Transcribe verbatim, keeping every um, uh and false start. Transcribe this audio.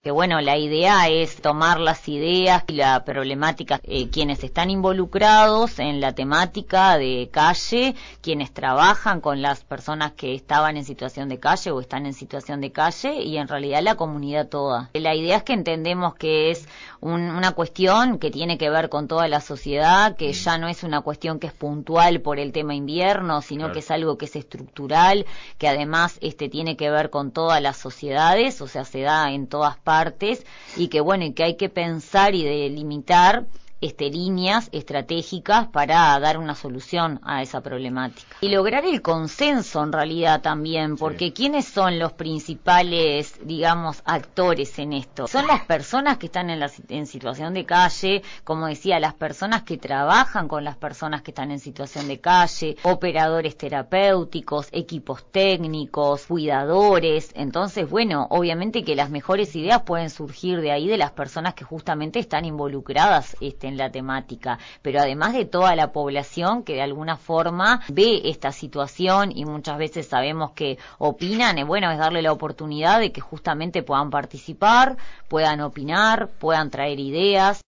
Que bueno, la idea es tomar las ideas y la problemática, eh, quienes están involucrados en la temática de calle, quienes trabajan con las personas que estaban en situación de calle o están en situación de calle y en realidad la comunidad toda. La idea es que entendemos que es un, una cuestión que tiene que ver con toda la sociedad, que ya no es una cuestión que es puntual por el tema invierno, sino Claro. que es algo que es estructural, que además este tiene que ver con todas las sociedades, o sea, se da en todas partes partes y que bueno y que hay que pensar y delimitar este, líneas estratégicas para dar una solución a esa problemática. Y lograr el consenso en realidad también, porque Sí. ¿quiénes son los principales, digamos, actores en esto? Son las personas que están en, la, en situación de calle, como decía, las personas que trabajan con las personas que están en situación de calle, operadores terapéuticos, equipos técnicos, cuidadores. Entonces, bueno, obviamente que las mejores ideas pueden surgir de ahí de las personas que justamente están involucradas este, en la temática, pero además de toda la población que de alguna forma ve esta situación y muchas veces sabemos que opinan, y bueno, es darle la oportunidad de que justamente puedan participar, puedan opinar, puedan traer ideas.